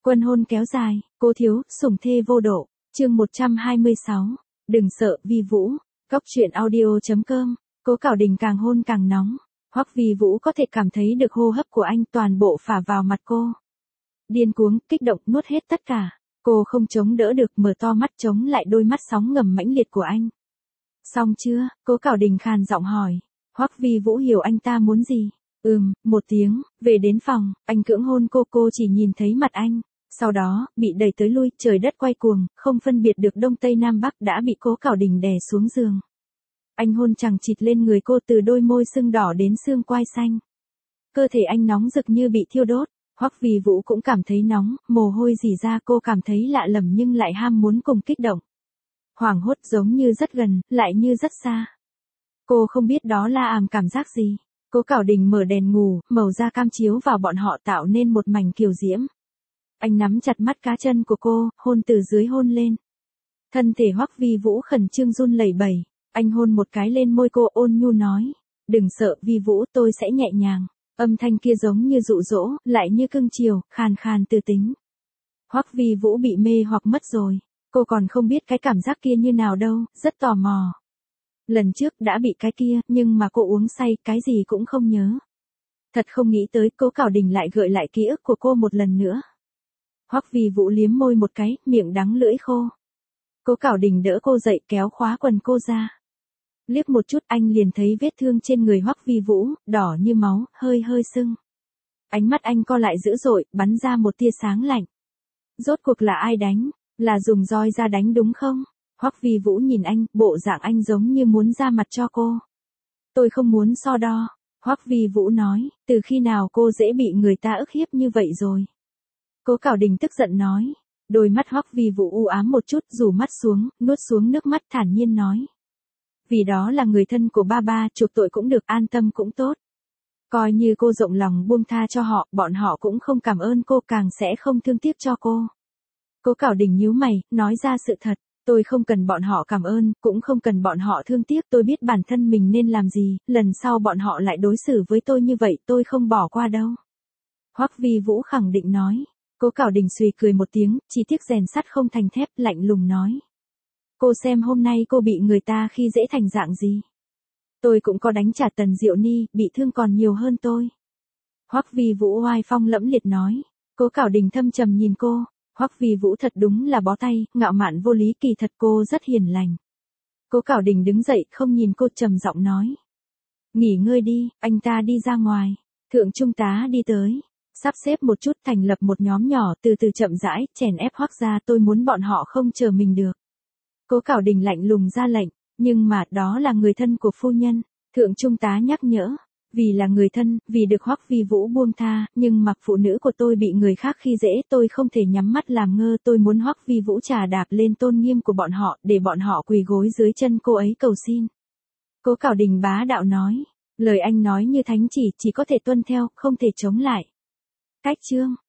Quân hôn kéo dài, cố thiếu, sủng thê vô độ, chương 126. Đừng sợ, Vi Vũ. Cóc truyện audio.com. Cố Cảo Đình càng hôn càng nóng. Hoắc Vi Vũ có thể cảm thấy được hô hấp của anh toàn bộ phả vào mặt cô. Điên cuồng, kích động, nuốt hết tất cả. Cô không chống đỡ được, mở to mắt chống lại đôi mắt sóng ngầm mãnh liệt của anh. Xong chưa? Cố Cảo Đình khàn giọng hỏi. Hoắc Vi Vũ hiểu anh ta muốn gì. Một tiếng, về đến phòng, anh cưỡng hôn cô chỉ nhìn thấy mặt anh. Sau đó, bị đẩy tới lui, trời đất quay cuồng, không phân biệt được đông tây nam bắc đã bị Cố Cảo Đình đè xuống giường. Anh hôn chằng chịt lên người cô từ đôi môi sưng đỏ đến xương quai xanh. Cơ thể anh nóng rực như bị thiêu đốt, Hoắc Vi Vũ cũng cảm thấy nóng, mồ hôi rỉ ra, cô cảm thấy lạ lẫm nhưng lại ham muốn cùng kích động. Hoảng hốt giống như rất gần, lại như rất xa. Cô không biết đó là cảm giác gì. Cố Cảo Đình mở đèn ngủ, màu da cam chiếu vào bọn họ tạo nên một mảnh kiều diễm. Anh nắm chặt mắt cá chân của cô, hôn từ dưới hôn lên. Thân thể Hoắc Vi Vũ khẩn trương run lẩy bẩy, anh hôn một cái lên môi cô, ôn nhu nói, đừng sợ Vi Vũ, tôi sẽ nhẹ nhàng. Âm thanh kia giống như dụ dỗ, lại như cưng chiều, khàn khàn từ tính. Hoắc Vi Vũ bị mê hoặc mất rồi, cô còn không biết cái cảm giác kia như nào đâu, rất tò mò. Lần trước đã bị cái kia, nhưng mà cô uống say, cái gì cũng không nhớ. Thật không nghĩ tới Cố Cảo Đình lại gợi lại ký ức của cô một lần nữa. Hoắc Vi Vũ liếm môi một cái, miệng đắng lưỡi khô. Cố Cảo Đình đỡ cô dậy, kéo khóa quần cô ra. Liếc một chút anh liền thấy vết thương trên người Hoắc Vi Vũ, đỏ như máu, hơi sưng. Ánh mắt anh co lại dữ dội, bắn ra một tia sáng lạnh. Rốt cuộc là ai đánh? Là dùng roi ra đánh đúng không? Hoắc Vi Vũ nhìn anh, bộ dạng anh giống như muốn ra mặt cho cô. Tôi không muốn so đo. Hoắc Vi Vũ nói, từ khi nào cô dễ bị người ta ức hiếp như vậy rồi? Cố Cảo Đình tức giận nói. Đôi mắt Hoắc Vi Vũ u ám một chút, rủ mắt xuống, nuốt xuống nước mắt, thản nhiên nói. Vì đó là người thân của ba, chuộc tội cũng được, an tâm cũng tốt. Coi như cô rộng lòng buông tha cho họ, bọn họ cũng không cảm ơn cô, càng sẽ không thương tiếc cho cô. Cố Cảo Đình nhíu mày, nói ra sự thật. Tôi không cần bọn họ cảm ơn, cũng không cần bọn họ thương tiếc, tôi biết bản thân mình nên làm gì, lần sau bọn họ lại đối xử với tôi như vậy, tôi không bỏ qua đâu. Hoắc Vi Vũ khẳng định nói. Cố Cảo Đình suy cười một tiếng, chỉ tiếc rèn sắt không thành thép, lạnh lùng nói. Cô xem hôm nay cô bị người ta khi dễ thành dạng gì. Tôi cũng có đánh trả Tần Diệu Ni, bị thương còn nhiều hơn tôi. Hoắc Vi Vũ oai phong lẫm liệt nói. Cố Cảo Đình thâm trầm nhìn cô. Hoắc Vi Vũ thật đúng là bó tay, ngạo mạn vô lý, kỳ thật cô rất hiền lành. Cố Cảo Đình đứng dậy, không nhìn cô, trầm giọng nói. Nghỉ ngơi đi, anh ta đi ra ngoài. Thượng trung tá đi tới. Sắp xếp một chút, thành lập một nhóm nhỏ, từ từ chậm rãi, chèn ép Hoắc ra, tôi muốn bọn họ không chờ mình được. Cố Cảo Đình lạnh lùng ra lệnh, nhưng mà đó là người thân của phu nhân. Thượng trung tá nhắc nhở. Vì là người thân, vì được Hoắc Vi Vũ buông tha, nhưng mà phụ nữ của tôi bị người khác khi dễ, tôi không thể nhắm mắt làm ngơ, tôi muốn Hoắc Vi Vũ trà đạp lên tôn nghiêm của bọn họ, để bọn họ quỳ gối dưới chân cô ấy cầu xin. Cố Cảo Đình bá đạo nói, lời anh nói như thánh chỉ có thể tuân theo, không thể chống lại. Cách chương